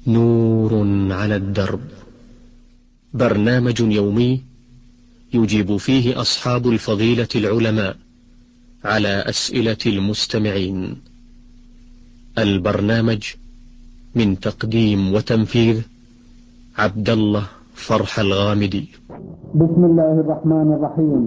نور على الدرب، برنامج يومي يجيب فيه أصحاب الفضيلة العلماء على أسئلة المستمعين. البرنامج من تقديم وتنفيذ عبد الله فرح الغامدي. بسم الله الرحمن الرحيم.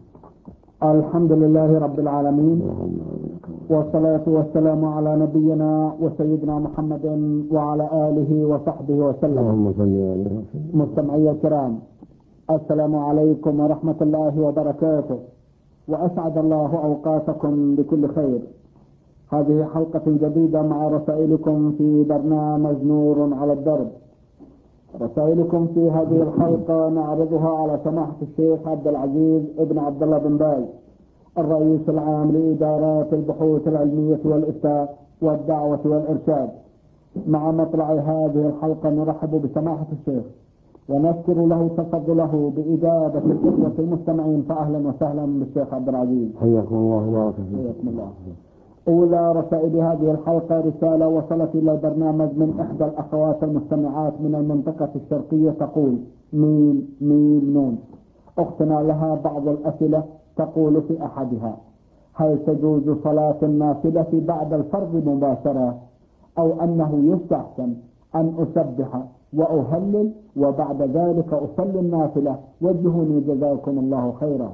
الحمد لله رب العالمين، والصلاة والسلام على نبينا وسيدنا محمد وعلى آله وصحبه وسلم. مستمعي الكرام، السلام عليكم ورحمة الله وبركاته، وأسعد الله أوقاتكم بكل خير. هذه حلقة جديدة مع رسائلكم في برنامج نور على الدرب. رسائلكم في هذه الحلقة نعرضها على سماحة الشيخ عبد العزيز ابن عبد الله بن باز، الرئيس العام لإدارات البحوث العلمية والإفتاء والدعوة والإرشاد. مع مطلع هذه الحلقة نرحب بسماحة الشيخ ونذكر له تفضله بإجابة الإخوة المستمعين، فأهلا وسهلا بالشيخ عبد العزيز. حياكم الله وبارك فيكم. حياكم الله. أولى رسائل هذه الحلقة رسالة وصلت إلى البرنامج من إحدى الأخوات المستمعات من المنطقة الشرقية، تقول: ميم ميم نون. أختنا لها بعض الأسئلة، تقول في أحدها: هل تجوز صلاة النافلة بعد الفرض مباشرة، أو أنه يستحسن أن أسبح وأهلل وبعد ذلك أصلي النافلة؟ وجهوني جزاكم الله خيرا.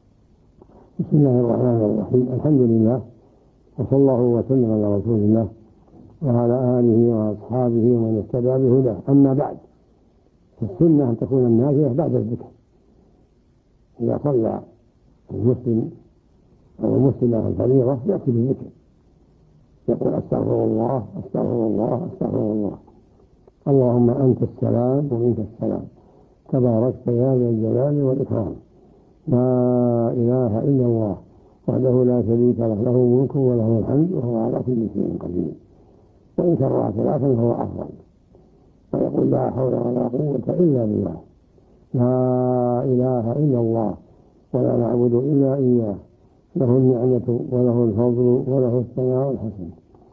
بسم الله الرحمن الرحيم. الحمد لله، وصلى الله وسلم على رسول الله وعلى آله وأصحابه ومن اهتدى بهداه. أما بعد، فالسنة أن تكون النافلة بعد الذكر. إذا صلى المسلم أو المسلمة الفريضة يأتي بالذكر، يقول: أستغفر الله أستغفر الله أستغفر الله، اللهم أنت السلام ومنك السلام، تباركت يا ذا الجلال والإكرام، لا إله إلا الله وحده لا شريك له، له الملك وله الحمد وهو على كل شيء قدير. وإن كرر ثلاثا فهو أفضل. ويقول: لا حول ولا قوة إلا بالله، لا إله إلا الله ولا نعبد إلا إياه، له النعمة وله الفضل وله الثناء الحسن،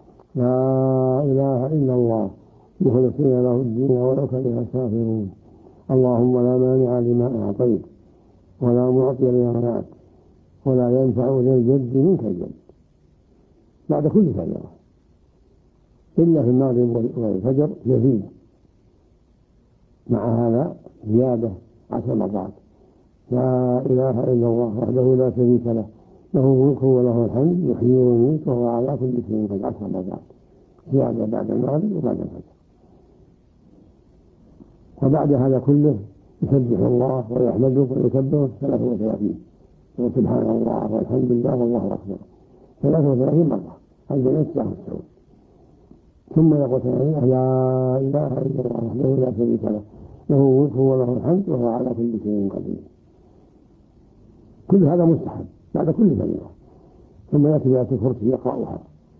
لا إله إلا الله مخلصين له الدين ولو كره الكافرون. اللهم لا مانع لما أعطيت ولا معطي لما منعت ولا ينفع ذا الجد منك الجد. بعد كل فريضة إلا في المغرب والفجر يزيد مع هذا زيادة 10 مرات: لا إله إلا الله وحده لا شريك له، له الملك وله الحمد يحيي ويميت وهو على كل شيء قدير. 10 مرات زيادة بعد المغرب وبعد الفجر. وبعد هذا كله يسبح الله ويحمده ويكبره 33، وسبحان الله والحمد لله والله أكبر 33 مرة. هذا يتسع السعود. ثم يقول: لا إله إلا الله وحده لا شريك له، له الملك وله الحمد وهو على كل شيء قدير. كل هذا مستحب بعد كل فريضة. ثم يأتي بآية الكرسي يقرأها: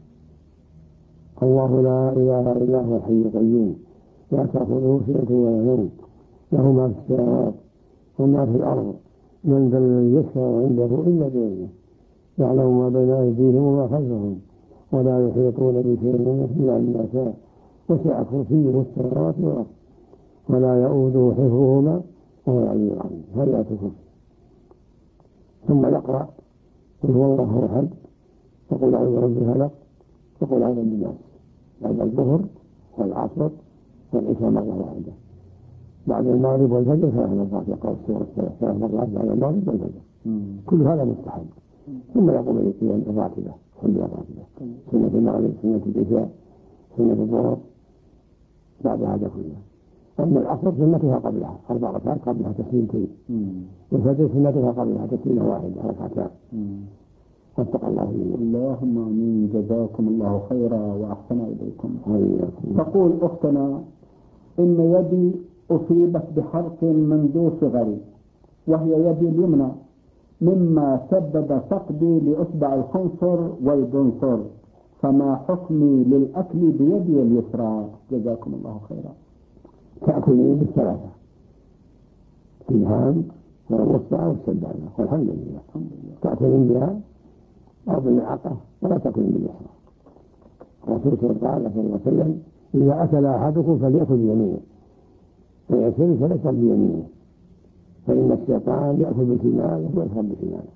الله لا إله إلا هو الحي القيوم لا تأخذه سنة ولا نوم، له ما في السماوات وما في الأرض، من ذا الذي يشفع عنده إلا بإذنه، يعلم ما بين أيديهم وما خلفهم، ولا يحيطون بشيء من إلا بما شاء، وسع كرسيه السماوات والأرض ولا يؤوده حفظهما وهو العلي العظيم. هذه آية الكرسي. ثم يقرأ: قل هو الله أحد، وقل أعوذ برب الفلق، وقل أعوذ بالناس، بعد الظهر والعصر والعشاء مرة واحدة. بعد المغرب والفجر 3 مرات يقرأ السورة 3 مرات بعد المغرب والفجر. كل هذا مستحب. ثم يقوم بالقيام الراتبة، كل الراتبة، سنة المغرب، سنة العشاء، سنة الظهر، بعد هذا كله. أما العصر سنتها قبلها 4 ركعات قبلها تسليمتين، والفجر سنتها قبلها تسليمة واحدة 2 ركعات. واتقى الله منه. اللهم آمين. جزاكم الله خيرا وأحسن إليكم. تقول أختنا: إن يدي أصيبت بحرق منذ صغري، وهي يدي اليمنى، مما سبب فقدي لأصبع الخنصر والبنصر، فما حكمي للأكل بيدي اليسرى؟ جزاكم الله خيرا. تأكل بالثلاثة: الإبهام والوسطى والسبابة، والحمد لله. تأكل بها أو بالمعقة ولا تأكل باليسرى. الرسول صلى الله عليه وسلم إذا أكل أحدكم فليأكل بيمينه، فيشرب فليشرب بيمينه، فإن الشيطان يأكل بالشمال ويشرب بشماله.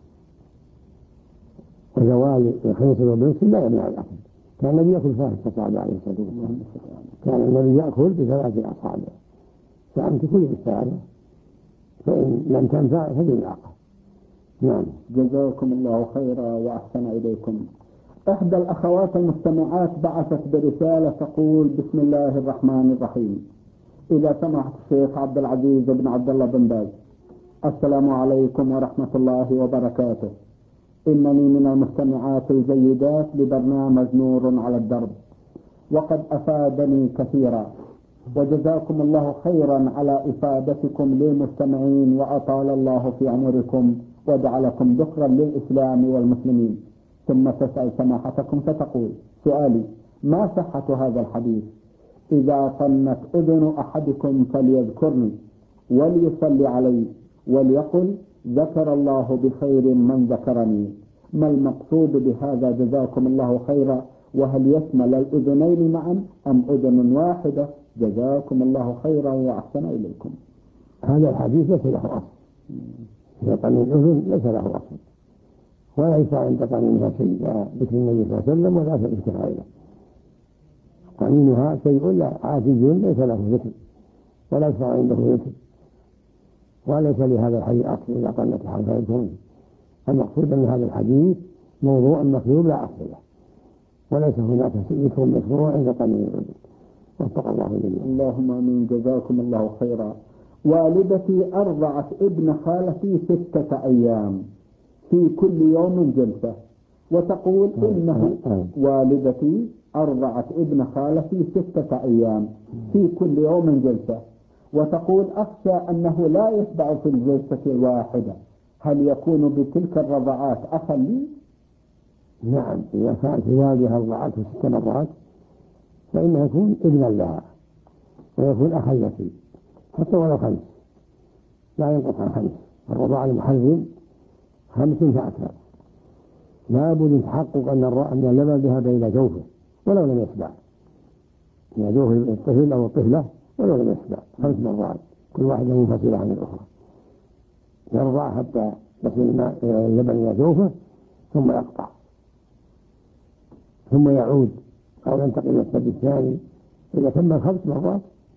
وزوال الخنصر والبنصر لا يمنع الأكل. كان النبي يأكل ثلاث أصابع عليه الصلاة والسلام، كان النبي يأكل بثلاث أصابع، فأنت كل بالثلاثة، فإن لم تنفع فبالعقل. نعم. جزاكم الله خيرا وأحسن إليكم. إحدى الأخوات المستمعات بعثت برسالة تقول: بسم الله الرحمن الرحيم. إذا سمحت الشيخ عبد العزيز بن عبد الله بن باز، السلام عليكم ورحمة الله وبركاته. إنني من المستمعات الجيدات لبرنامج نور على الدرب، وقد أفادني كثيرا، وجزاكم الله خيرا على إفادتكم للمستمعين، وأطال الله في عمركم وجعلكم ذخرا للإسلام والمسلمين. ثم تسأل سماحتكم فتقول: سؤالي: ما صحة هذا الحديث؟ إذا طنت أذن أحدكم فليذكرني وليصلي علي وليقل: ذكر الله بخير من ذكرني. ما المقصود بهذا جزاكم الله خيرا؟ وهل يشمل الأذنين معا أم أذن واحدة؟ جزاكم الله خيرا وأحسن إليكم. هذا الحديث ليس له أصل، إذا طن الأذن ليس له أصل، ولا يشرع عند طنينها شيء، لا ذكر النبي صلى الله عليه وسلم ولا ذكر غيره. طنينها شيء لا عادي ليس له ذكر، ولا يشرع عنده ذكر، وليس لهذا الحديث أصل إذا طنت حرف يذكرني. المقصود أن هذا الحديث موضوع مكذوب لا أصل له، وليس هناك ذكر مشروع عند طنين الأذن. وفق الله جميعا. اللهم آمين. جزاكم الله خيرا. والدتي أرضعت ابن خالتي 6 أيام في كل يوم جلسة، وتقول إنه والدتي أرضعت ابن خالتي 6 أيام في كل يوم جلسة، وتقول أخشى أنه لا يشبع في الجلسة الواحدة، هل يكون بتلك الرضعات أخا لي؟ نعم، إذا كانت والدها رضعته 6 مرات فإنه يكون ابنا لها ويكون أخا لك، حتى ولو 5 لا ينقص عن 5. الرضاع المحرم 5 فأكثر، لا بد يتحقق أن اللبن ذهب إلى جوفه ولو لم يشبع، إلى جوف الطفل أو الطفلة ولو لم يشبع. 5 مرات كل واحدة منفصلة عن الأخرى، يرضع حتى يصل اللبن إلى جوفه ثم يقطع، ثم يعود أو ينتقل إلى الثدي الثاني. إذا تم 5 مرات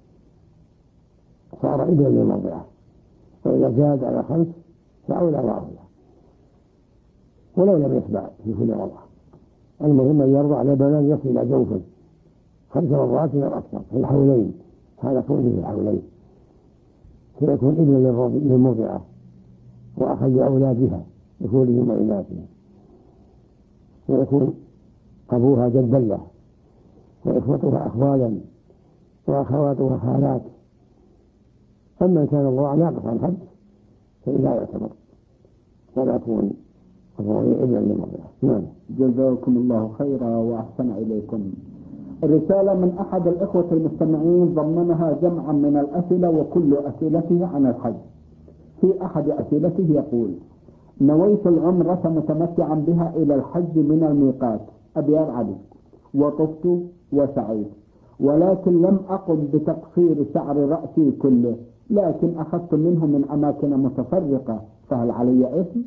صار ابنا للمرضعة، وإذا زاد على 5 فأولى وأولى ولو لم يشبع في كل رضعة. المهم أن يرضع لبنا يصل إلى جوفه 5 مرات أو أكثر في الحولين، هذا كونه في الحولين، فيكون ابنا للمرضعة وأخا لأولادها ذكورهم وإناثهم، ويكون أبوها جدا له، وإخوتها أخوالا، وأخواتها خالات. أما إن كان الرضاع ناقص عن 5 فإلا يعتبر ولا يكون الرضيع إلا للمرضعة. نعم. جزاكم الله خيرا وأحسن إليكم. رسالة من أحد الإخوة المستمعين ضمنها جمعا من الأسئلة، وكل أسئلته عن الحج. في أحد أسئلته يقول: نويت العمرة متمتعا بها إلى الحج من الميقات أبيار علي، وطفت وسعيت، ولكن لم أقم بتقصير شعر رأسي كله، لكن أخذت منه من أماكن متفرقة، فهل علي إثم؟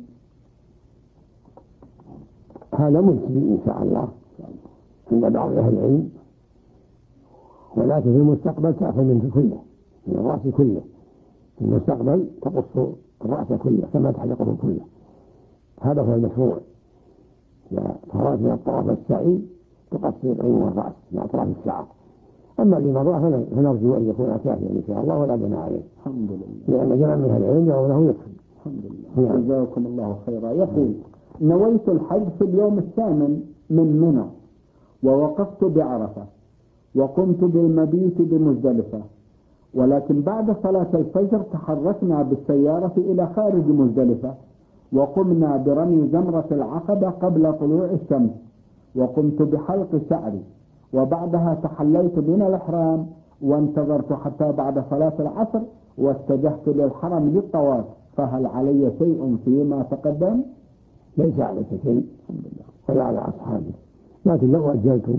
هذا مجزي إن شاء الله عند بعض أهل العلم، ولكن في المستقبل تأخذ منه كله، من الرأس كله. في المستقبل تقص الرأس كله كما تحلقه كله، هذا هو المشروع. إذا فرغت من الطواف السعي تقصر عين الرأس مع أطراف الشعر. أما للمرأة فنرجو أن يكون كافيا إن شاء الله ولا بناء عليه، الحمد لله، لأن جمع من أهل العلم يرونه يكفي. الحمد لله. جزاكم الله خيرا. يقول: نويت الحج في اليوم 8 من منى، ووقفت بعرفة، وقمت بالمبيت بمزدلفة، ولكن بعد صلاة الفجر تحركنا بالسيارة إلى خارج مزدلفة، وقمنا برمي جمرة العقبة قبل طلوع الشمس، وقمت بحلق شعري، وبعدها تحليت من الإحرام، وانتظرت حتى بعد صلاة العصر واتجهت للحرم للطواف، فهل علي شيء فيما تقدم؟ ليس عليك شيء ولا على أصحابه، لكن لو أجلتم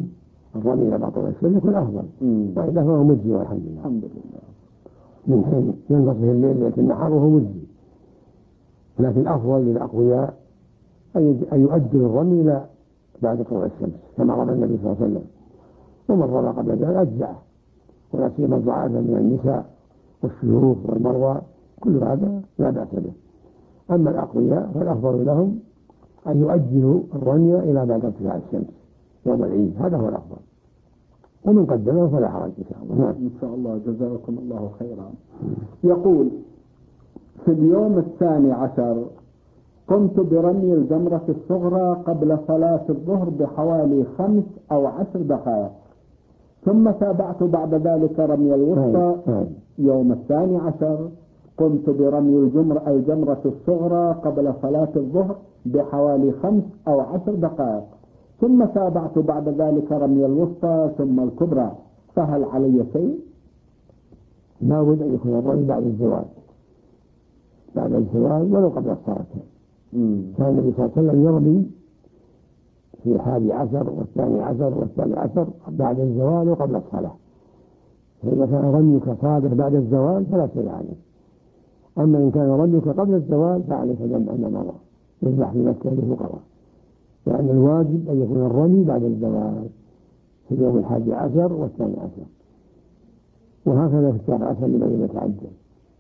الرمي إلى بعض الشمس يكون أفضل، وإذا فهو مجزي والحمد لله. الحمد لله. من حين ينتصف الليل يأتي النهار وهو مجزي، لكن الأفضل للأقوياء أن يؤجل الرمي إلى بعد طلوع الشمس كما رمى النبي صلى الله عليه وسلم، ومن رمى قبل ذلك أجزأه، ولا سيما الضعاف من النساء والشيوخ والمرضى كل هذا لا بأس به. أما الأقوياء فالأفضل لهم أن يؤجلوا الرمي إلى بعد ارتفاع الشمس يوم العيد، هذا هو الأفضل، ومن قدمه فلا حرج إن شاء الله. نعم. إن شاء الله، جزاكم الله خيرا. يقول: في اليوم 12 قمت برمي الجمرة الصغرى قبل صلاة الظهر بحوالي 5 أو 10 دقائق، ثم تابعت بعد ذلك رمي الوسطى. يوم 12 قمت برمي الجمرة الصغرى قبل صلاة الظهر بحوالي 5 أو 10 دقائق، ثم تابعت بعد ذلك رمي الوسطى ثم الكبرى، فهل علي شيء؟ لا بد أن يكون الرمي بعد الزوال، بعد الزوال ولو قبل الصلاة. كان النبي صلى الله عليه وسلم يرمي في 11 و12 و13 بعد الزوال وقبل الصلاة، فإذا كان رميك صادر بعد الزوال فلا شيء عليك. أما إن كان رميك قبل الزوال فعليك دم أن مضى يذبح في مكة للفقراء، لأن الواجب أن يكون الرمي بعد الزوال في اليوم 11 و12، وهكذا في 19 لمن يتعجل.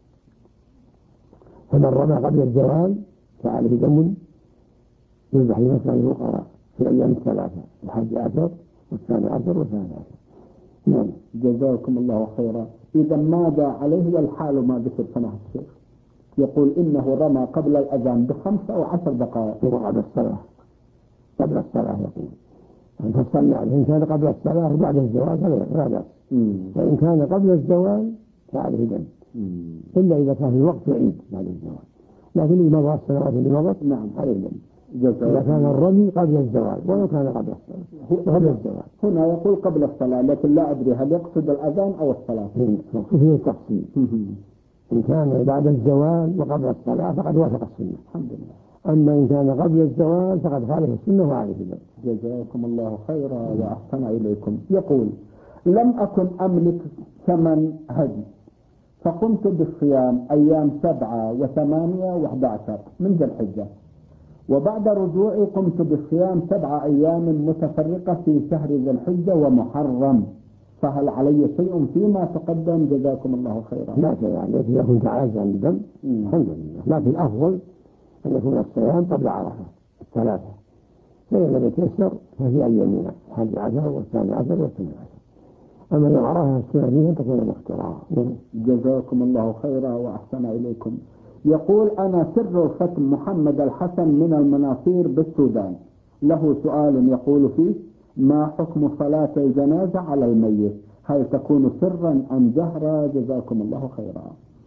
فمن رمى قبل الزوال فعليه دم يذبح في مكة للفقراء في الأيام 11 و12 و13. نعم. جزاكم الله خيرا. إذا ماذا عليه والحال ما ذكر سماحة الشيخ؟ يقول إنه رمى قبل الأذان ب5 أو 10 دقائق. وقبل الصلاة، قبل الصلاة يقول أن تصلي عليه. إن كان قبل الصلاة وبعد الزوال فلا بأس، وإن كان قبل الزوال فعليه دم، إلا إذا كان الوقت يعيد بعد الزوال، لكن إذا مضى السنوات اللي مضت نعم عليه دم إذا كان الرمي قبل الزوال ولو كان قبل الصلاة. قبل الزوال هنا يقول قبل الصلاة، لكن لا أدري هل يقصد الأذان أو الصلاة. فيه التفصيل. إن كان بعد الزوال وقبل الصلاة فقد وافق السنة الحمد لله، أما إن كان قبل الزوال فقد خالف السنة وعليه دم. جزاكم الله خيرا وأحسن إليكم. يقول: لم أكن أملك ثمن هدي، فقمت بالصيام أيام 7 و8 و11 من ذي الحجة، وبعد رجوعي قمت بالصيام 7 أيام متفرقة في شهر ذي الحجة ومحرم، فهل علي شيء فيما تقدم؟ جزاكم الله خيرا. لا شيء عليك إذا كنت عاجز عن الدم، الحمد لله، لكن الأفضل أن يكون الصيام قبل عرفة 3، فإذا لم يتيسر ففي أيامنا 11 و12 و18. أما يوم عرفة السنة فيه تكون مختارة. جزاكم الله خيرا وأحسن إليكم. يقول: أنا سر ختم محمد الحسن من المناصير بالسودان، له سؤال يقول فيه: ما حكم صلاة الجنازة على الميت؟ هل تكون سرا أم جهرا؟ جزاكم الله خيرا.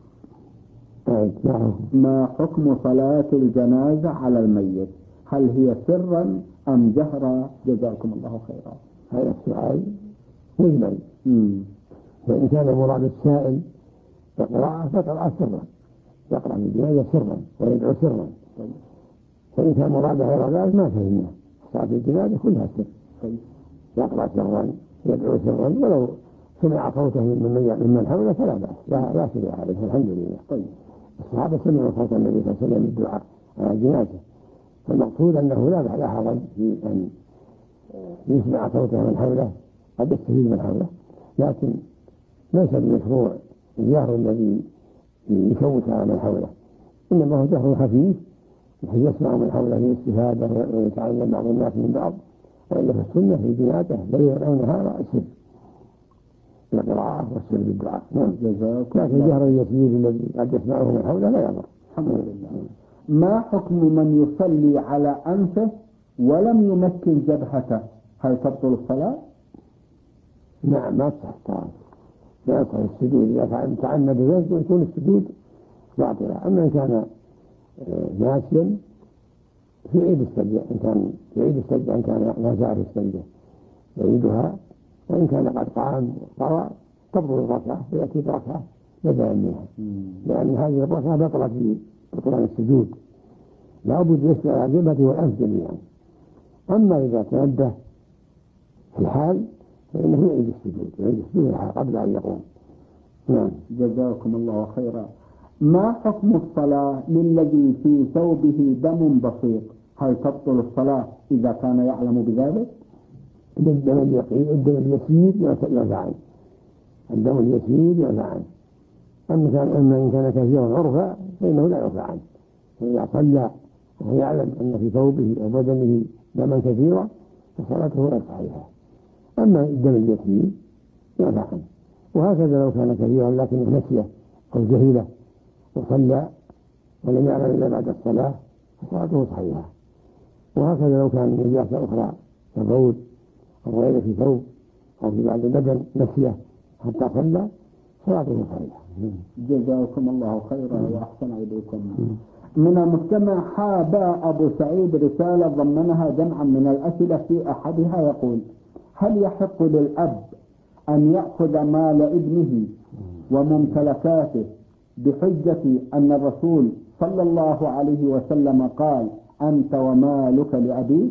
ما حكم صلاة الجنازة على الميت؟ هل هي سرا أم جهرا؟ جزاكم الله خيرا. هذا السؤال مجمل، فإن كان مراد السائل القراءة فقراءة سرا، يقرأ الجنازة سرا ويدعو سرا، فإن كان مراد غير ذلك ما فهمنا. صلاة الجنازة كلها سر، يقرأ سرا يدعو سرا، ولو سمع صوته ممن حوله فلا بأس، لا شيء عليه الحمد لله. الصحابة سمعوا صوت النبي صلى الله عليه وسلم الدعاء على الجنازة، فالمقصود أنه لا حرج في أن يسمع صوته من حوله، قد يستفيد من حوله، لكن ليس بمشروع الجهر الذي يشوش على من حوله، إنما هو جهر خفيف بحيث يسمع من حوله للاستفادة ويتعلم بعض الناس من بعض. وإلا في السنة في جنازة ليلا أو نهارا سر القراءة والسر بالدعاء. لكن الجهر اليسير الذي قد يسمعه من حوله لا يضر. الحمد لله. ما حكم من يصلي على أنفه ولم يمكن جبهته؟ هل تبطل الصلاة؟ نعم، ما تصح الصلاة، لا يصح السجود. إذا تعمد ذلك يكون السجود باطلا. أما إن كان ناسيا في عيد السجدة، إن كان في عيد السجدة، إن كان لا زال في السجدة يعيدها، وإن كان قد قام قرأ تبطل الركعة ويأتي بركعة بدلا منها، لأن هذه الركعة بطلت في بطلان السجود، لا بد يسجد على الجبهة والأنف جميعا. أما إذا تنبه في الحال فإنه يعيد السجود قبل أن يقوم. نعم. جزاكم الله خيرا. ما حكم الصلاة للذي في ثوبه دم بسيط؟ هل تبطل الصلاة إذا كان يعلم بذلك؟ الدم اليسير يعفى عنه. الدم اليسير يعفى عنه. أما إن كان كثيرا عرفا فإنه لا يعفى عنه. فإذا صلى وهو يعلم أن في ثوبه أو بدنه دما كثيرا فصلاته غير صحيحة. أما الدم اليسير يعفى عنه. وهكذا لو كان كثيرا لكنه نسيه أو جهله وصلى ولم يعلم إلا بعد الصلاة فصلاته صحيحة. وهكذا لو كان نجاسة أخرى كبول أو غيره في ثوب أو في بعض البدن نسيه حتى صلى صلاته صحيحة. جزاكم الله خيرا وأحسن إليكم. من المستمع حاب أبو سعيد رسالة ضمنها جمعا من الأسئلة، في أحدها يقول: هل يحق للأب أن يأخذ مال ابنه وممتلكاته بحجة أن الرسول صلى الله عليه وسلم قال: أنت ومالك لأبيك؟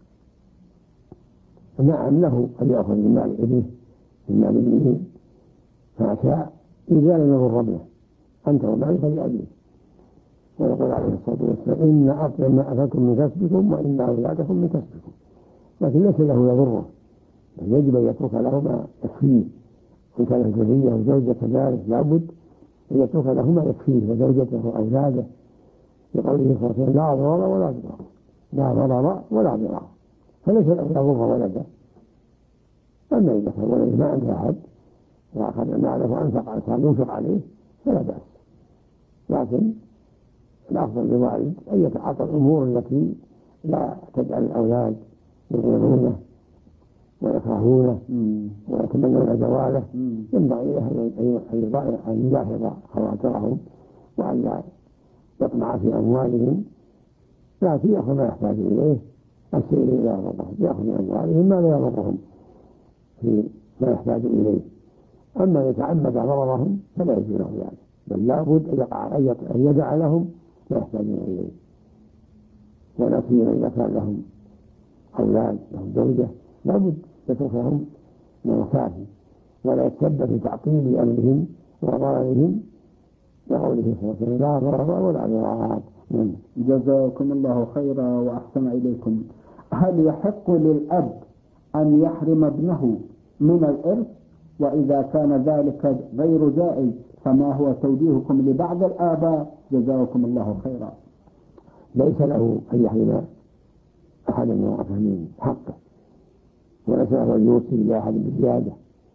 نعم، له أن يأخذ من مال ابنه ما شاء إذا لم يضر ابنه. أنت ومالك لأبيك. ويقول عليه الصلاة والسلام: إن أطيب ما أكلتم من كسبكم وإن أولادكم من كسبكم. لكن ليس له يضره، بل يجب أن يترك له ما يكفيه. إن كانت ذرية وزوجة كذلك لابد أن يترك له ما يكفيه وزوجته وأولاده، لقوله صلى الله عليه وسلم: لا ضرر ولا ضرار. لا ضرر ولا ضرار. فليس له يضر ولده. أما إذا كان ولده ما عنده أحد وأخذ ماله وأنفق على صار ينفق عليه فلا بأس. لكن الأفضل للوالد أن يتعاطى الأمور التي لا تجعل الأولاد يغيرونه ويكرهونه ويتمنون زواله. ينبغي له أن يلاحظ خواطرهم وأن لا يطمع في أموالهم، لكن يأخذ ما يحتاج إليه. السير لا يضرهم، يأخذ من أموالهم ما لا يضرهم في ما يحتاج إليه. أما يتعمد ضررهم فلا يجوز له ذلك، بل لا بد أن يدع لهم ما يحتاجون إليه. ولا سيما إذا كان لهم أولاد لهم زوجة لا بد يترك لهم ما يكافي، ولا يتسبب في تعطيل أمرهم وضررهم، لقوله صلى الله عليه وسلم: لا ضرر ولا ضرار. جزاكم الله خيرا وأحسن إليكم. هل يحق للأب أن يحرم ابنه من الإرث؟ وإذا كان ذلك غير جائز فما هو توجيهكم لبعض الآباء؟ جزاكم الله خيرا. ليس له أن يحرم أحدا من ورثه من حقه، وليس له أن يوصي لأحد بزيادة،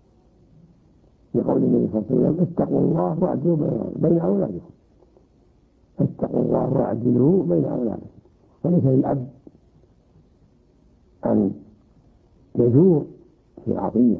لقول النبي صلى الله عليه وسلم: اتقوا الله واعدلوا بين أولادكم. اتقوا الله واعدلوا بين أولادكم. فليس للأب أن يجور في العطية.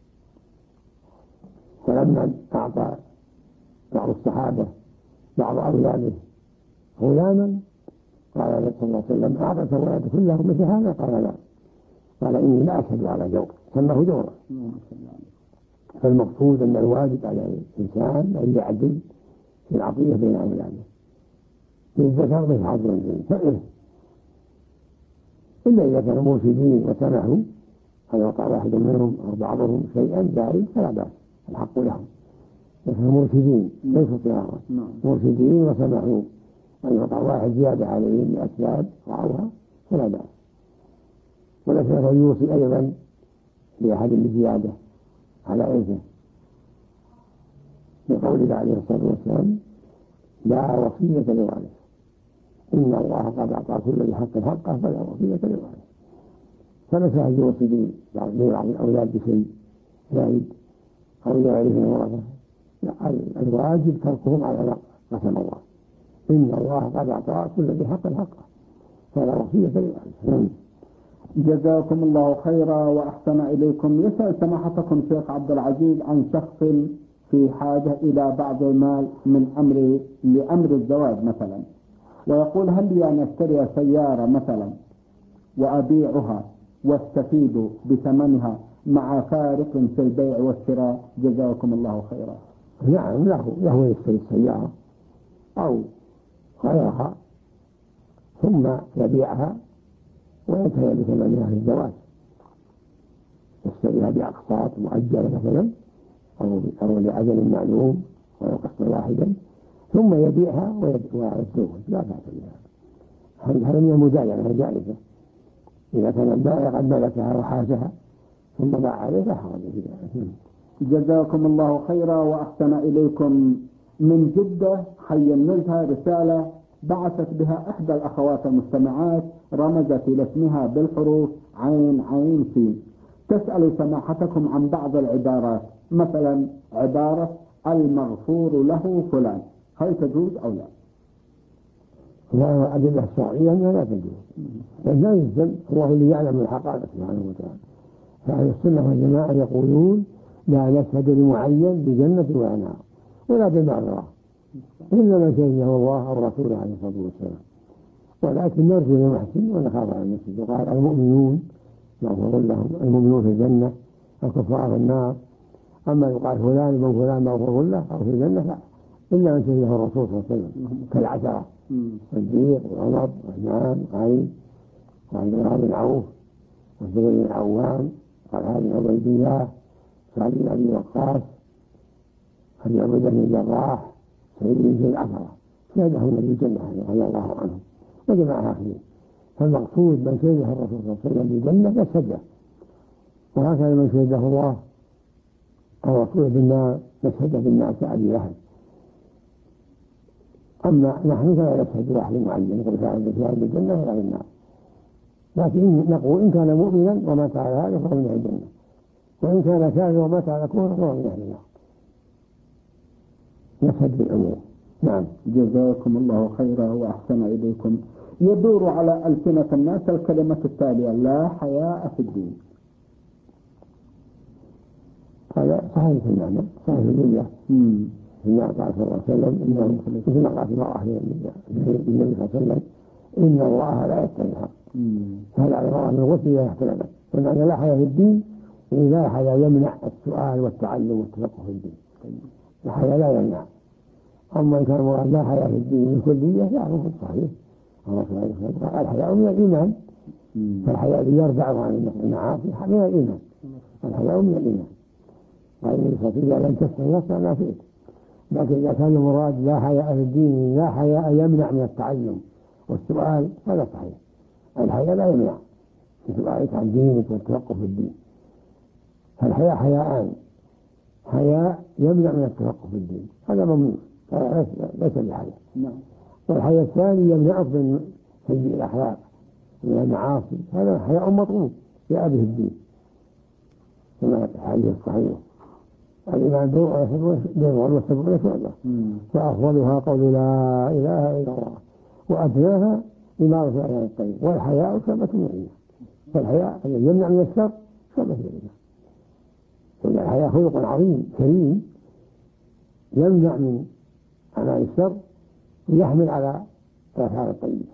فلما أعطى بعض الصحابة بعض أولاده غلاما قال النبي صلى الله عليه وسلم: أعطت أولادك كلهم مثل هذا؟ قال: لا. قال: إني لا أشهد على جور. سماه جورا. فالمقصود أن الواجب على الإنسان أن يعدل في العطية بين أولاده. للذكر مثل حظ الأنثيين، إلا إذا كانوا مرشدين وسمحوا أن يعطى واحد منهم أو بعضهم شيئا زائد فلا بأس، الحق لهم. لكن مرشدين ليسوا صغارا، مرشدين وسمحوا أن يعطى واحد زيادة عليهم لأسباب رعوها فلا بأس. وليس له يوصي أيضا لأحد بزيادة على إرثه، لقوله عليه الصلاة والسلام: لا وصية لوارث، إن الله قد أعطى كل ذي حق حقه فلا وصية لوارث. فليس له يوصي لبعض الأولاد بشيء زائد أو لغيره من الورثة. الواجب تركهم على ما قسم الله. إن الله قد أعطى كل ذي حق حقه فلا وصية لوارث. جزاكم الله خيرا وأحسن إليكم. يسأل سماحتكم شيخ عبد العزيز عن شخص في حاجة إلى بعض المال من لأمر الزواج مثلا، ويقول: هل لي أن أشتري سيارة مثلا وأبيعها واستفيد بثمنها مع فارق في البيع والشراء؟ جزاكم الله خيرا. نعم، له يشتري السيارة أو غيرها ثم يبيعها وينتهي بثمنها في الزواج، يشتريها بأقساط مؤجلة مثلا أو لأجل معلوم ولو قسطا واحدا ثم يبيعها ويتزوج لا بأس بها. هذا من المداينة جائزة إذا كان البائع قد ملكها وحاجها ثم باع عليه لا حرج فيها. جزاكم الله خيرا وأحسن إليكم. من جدة حي النزهة رسالة بعثت بها إحدى الأخوات المستمعات، رمزت إلى اسمها بالحروف عين عين سين، تسأل سماحتكم عن بعض العبارات، مثلا عبارة المغفور له فلان، هل تجوز أو لا؟ لا، أدلة شرعية لا تجوز، لا يلزم، الله اللي يعلم الحقائق سبحانه وتعالى. فأهل السنة والجماعة يقولون لا نشهد لمعين بجنة ولا نار ولا بمغفرة إلا من شهده الله أو رسوله عليه الصلاة والسلام، ولكن نرجو المحسن ونخاف على المسجد. وقال المؤمنون مغفور لهم، المؤمنون في الجنة، الكفار في النار. أما يقال فلان من فلان مغفور له أو في الجنة لا، إلا من شهده الرسول صلى الله عليه وسلم كالعشرة الصديق وعمر وعثمان وعلي وعبد الله بن عوف والزبير بن العوام وطلحة بن عبيد الله سعد بن أبي وقاص أبي عبيدة بن الجراح سعيد بن زيد العشرة شهدهم بالجنة رضي الله عنهم وجماعة آخرين. فالمقصود من شهده الرسول صلى الله عليه وسلم بالجنة يشهده، وهكذا من شهده الله أو رسوله بالنار يشهده بالنار كأبي لهب. أما نحن فلا نشهد واحد معين نقول فعلا بالجنة ولا بالنار، لكن نقول إن كان مؤمنا ومات على هذا فهو من الجنة، وإن كان كافرا ومات على كفر فهو من أهل النار. نشهد بالعموم. نعم. جزاكم الله خيرا وأحسن إليكم. يدور على ألسنة الناس الكلمة التالية: لا حياء في الدين. هذا صحيح في المعنى، صحيح في الدنيا. فيما قال صلى الله عليه وسلم مثل ما قال النبي صلى الله عليه وسلم إن الله لا يستحي الحق. هذا على الله من الغسل لا يحتمل، فمعنى لا حياء في الدين لا حياء يمنع السؤال والتعلم والتفقه في الدين، الحياء لا يمنع. أما إن كان لا حياء في الدين الكلية لا هو صحيح. الحياء من الإيمان، فالحياء يرجع عن المعاصي من الإيمان، الحياء من الإيمان. وإن إذا لم تستحي نفسها ما فيك. لكن إذا كان المراد لا حياء في الدين لا حياء يمنع من التعلم والسؤال هذا صحيح. الحياء لا يمنع في سؤالك عن دينك والتفقه في الدين. فالحياء حياءان: حياء يمنع من التفقه في الدين هذا ممنوع ليس بحياء، والحياء الثاني يمنعك من سيء الأخلاق من المعاصي، هذا حياء مطلوب جاء به الدين كما في الحديث الصحيح: الإيمان بضع وسبعون شعبة فأفضلها قول لا إله إلا الله وأدناها إمارة الأذان الطيب والحياء شعبة من الإيمان. فالحياء الذي يمنع من الشر شعبة من الإيمان. الحياء خلق عظيم كريم يمنع من أعمال الشر ويحمل على الأفعال الطيبة.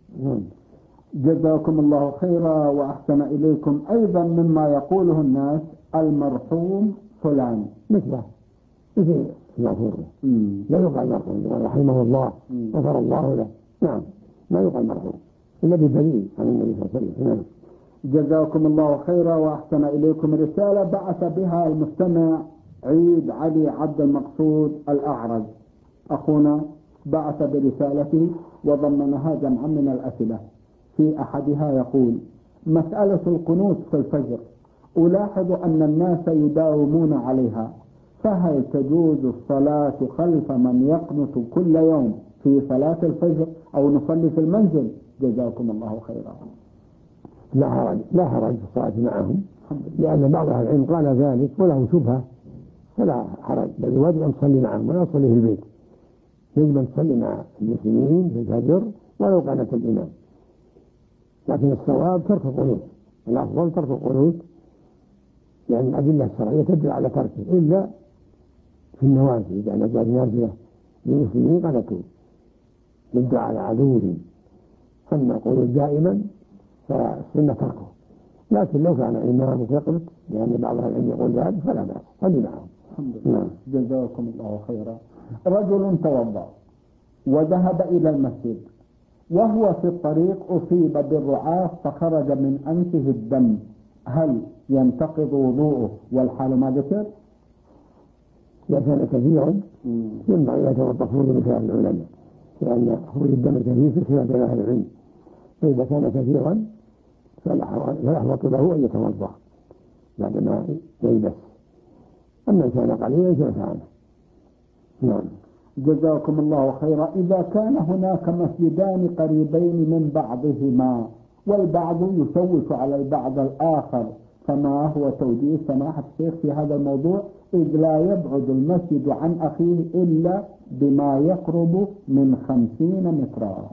جزاكم الله خيرا وأحسن إليكم. أيضا مما يقوله الناس المرحوم فلان، مثل المغفور لا يقال مرحوم، رحمه الله غفر الله له. نعم، ما يقال مرحوم، الذي بريء عن النبي صلى الله عليه وسلم. جزاكم الله خيرا وأحسن إليكم. رسالة بعث بها المستمع عيد علي عبد المقصود الأعرج، أخونا بعث برسالته وضمنها جمعا من الأسئلة. في أحدها يقول: مسألة القنوت في الفجر ألاحظ أن الناس يداومون عليها، فهل تجوز الصلاة خلف من يقنط كل يوم في صلاة الفجر أو نصلي في المنزل؟ جزاكم الله خيرا. لا حرج في الصلاة معهم، لأن بعض أهل العلم قال ذلك وله شبهة، فلا حرج، بل الواجب أن تصلي معهم ولا تصلي في البيت. يجب أن تصلي مع المسلمين في الفجر ولو كانت الإمام، لكن الصواب ترك القنوت، الأفضل ترك القنوت، لأن الأدلة الشرعية تدل على تركه إلا في النوازل، إذا نزل نازلة للمسلمين قنتوا بالدعاء على عدوهم. أما القنوت دائما فالسنة تركه، لكن لو كان إمام يقنط لأن بعض العلم يقول ذلك فلا بأس، صلي معهم. الحمد لله. جزاكم الله خيرا. رجل توضأ وذهب إلى المسجد وهو في الطريق أصيب بالرعاف فخرج من أنفه الدم، هل ينتقض وضوءه والحال ما ذكر؟ إذا كان كثيرا ينبغي إذا توضأ خروج من خلاف العلماء، لأن خروج الدم الكثير في خلاف أهل العلم، فإذا كان كثيرا فيحوط له أن يتوضأ بعدما ييبس، أما إن كان قليلا جاز عنه. نعم. جزاكم الله خيرا. إذا كان هناك مسجدان قريبين من بعضهما والبعض يشوش على البعض الآخر، فما هو توجيه سماحة الشيخ في هذا الموضوع، إذ لا يبعد المسجد عن أخيه إلا بما يقرب من 50 مترا؟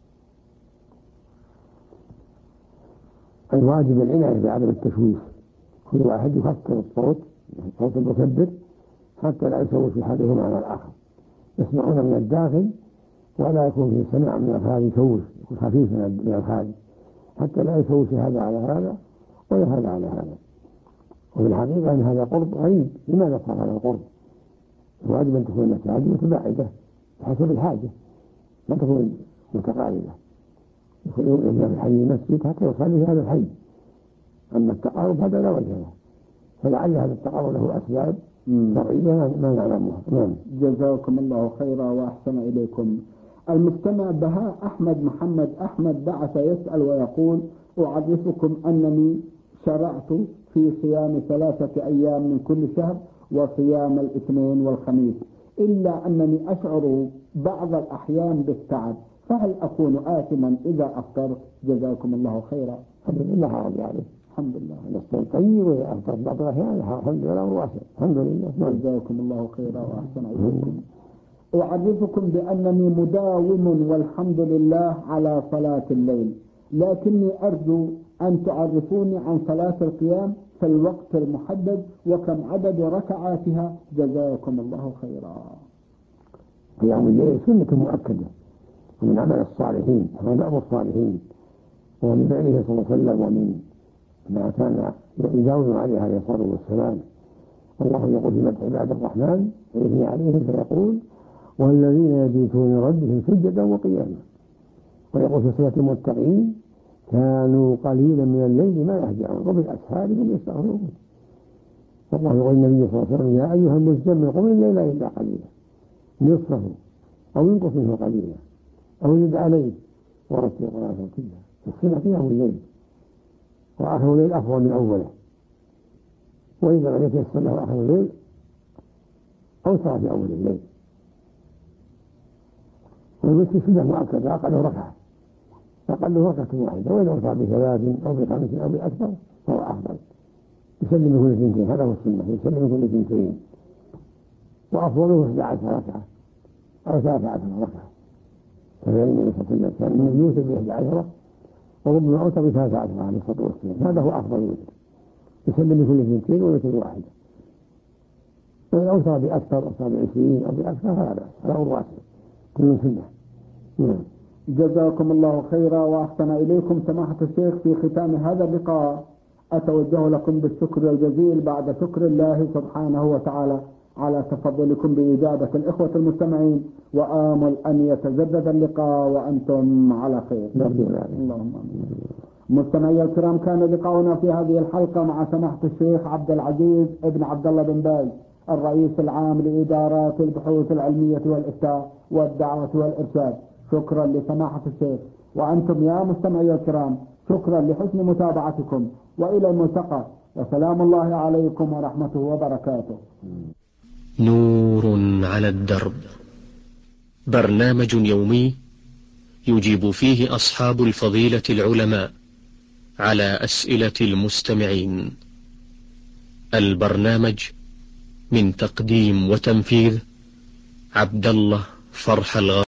الواجب العناية بعدم التشويش، كل واحد يفكر الصوت المكبر حتى لا يشوش أحدهم على الآخر، يسمعون من الداخل ولا يكون في سماع من الخارج يشوش، يكون خفيف من الخارج حتى لا يشوش هذا على هذا ولا هذا على هذا. وفي الحقيقة أن هذا قرب غريب، لماذا صار هذا القرب؟ الواجب أن تكون المساجد متباعدة بحسب الحاجة، لا تكون متقاربة، يكون في الحي مسجد حتى يصلي في هذا الحي، أما التقارب هذا لا وجه له، فلعل هذا التقارب له أسباب شرعية ما نعلمها. جزاكم الله خيرا وأحسن إليكم. المستمع بهاء أحمد محمد أحمد بعث يسأل ويقول: أعرفكم أنني شرعت في صيام 3 أيام من كل شهر وصيام الاثنين والخميس، إلا أنني أشعر بعض الأحيان بالتعب، فهل أكون آثما إذا أفطرت؟ جزاكم الله خيرا. الحمد لله حرام عليه. الحمد لله. نستطيع طيب وأفطر بعض الأحيان الحمد لله واسع. الحمد لله. جزاكم الله خيرا وأحسن إليكم. أعرفكم بأنني مداوم والحمد لله على صلاة الليل، لكني أرجو أن تعرفوني عن صلاة القيام في الوقت المحدد وكم عدد ركعاتها، جزاكم الله خيرا. قيام الليل سنة مؤكدة ومن عمل الصالحين، هذا أمر الصالحين، ومن فعله صلى الله عليه وسلم ومن ما كان يداوم عليه عليه الصلاة والسلام. الله يقول في مدح عباد الرحمن ويثني عليهم فيقول: والذين يبيتون ربهم سجدا وقياما. ويقول في صفة المتقين: كانوا قليلا من الليل ما يهجعون وبالأسحار هم يستغفرون. والله يقول النبي صلى الله عليه وسلم: يا أيها المزمل قم الليل إلا قليلا نصفه أو ينقص منه قليلا أو يزد عليه ورتل القرآن ترتيلا. السنة قيام الليل، وآخر الليل أفضل من أوله، وإذا لم يتيسر له آخر الليل أوسع في أول الليل. والوتر سنة مؤكدة أقل ركعة واحدة، وإن أوصى ب3 أو ب5 أو بأكثر فهو أفضل. يسلم كل 2، هذا هو السنة، يسلم كل 2، وأفضله 11 ركعة أو 13 ركعة. فإن النبي صلى الله عليه وسلم كان يوتر ب11 وربما أوتر ب13 عليه الصلاة والسلام، هذا هو أفضل الوتر، يسلم كل 2 ويوتر واحدة. وإن أوتر بأكثر أوتر ب20 أو بأكثر هذا أمر واسع، كل سنة. جزاكم الله خيرا وأحسن إليكم. سماحة الشيخ، في ختام هذا اللقاء أتوجه لكم بالشكر الجزيل بعد شكر الله سبحانه وتعالى على تفضلكم بإجابة الإخوة المستمعين، وآمل أن يتجدد اللقاء وأنتم على خير. اللهم آمين. مستمعي الكرام، كان لقاؤنا في هذه الحلقة مع سماحة الشيخ عبد العزيز ابن عبد الله بن باز، الرئيس العام لإدارات البحوث العلمية والإفتاء والدعوة والإرشاد. شكرا لسماحة الشيخ، وأنتم يا مستمعي الكرام شكرا لحسن متابعتكم، وإلى الملتقى، وسلام الله عليكم ورحمته وبركاته. نور على الدرب، برنامج يومي يجيب فيه أصحاب الفضيلة العلماء على أسئلة المستمعين. البرنامج من تقديم وتنفيذ عبد الله فرح الغامدي.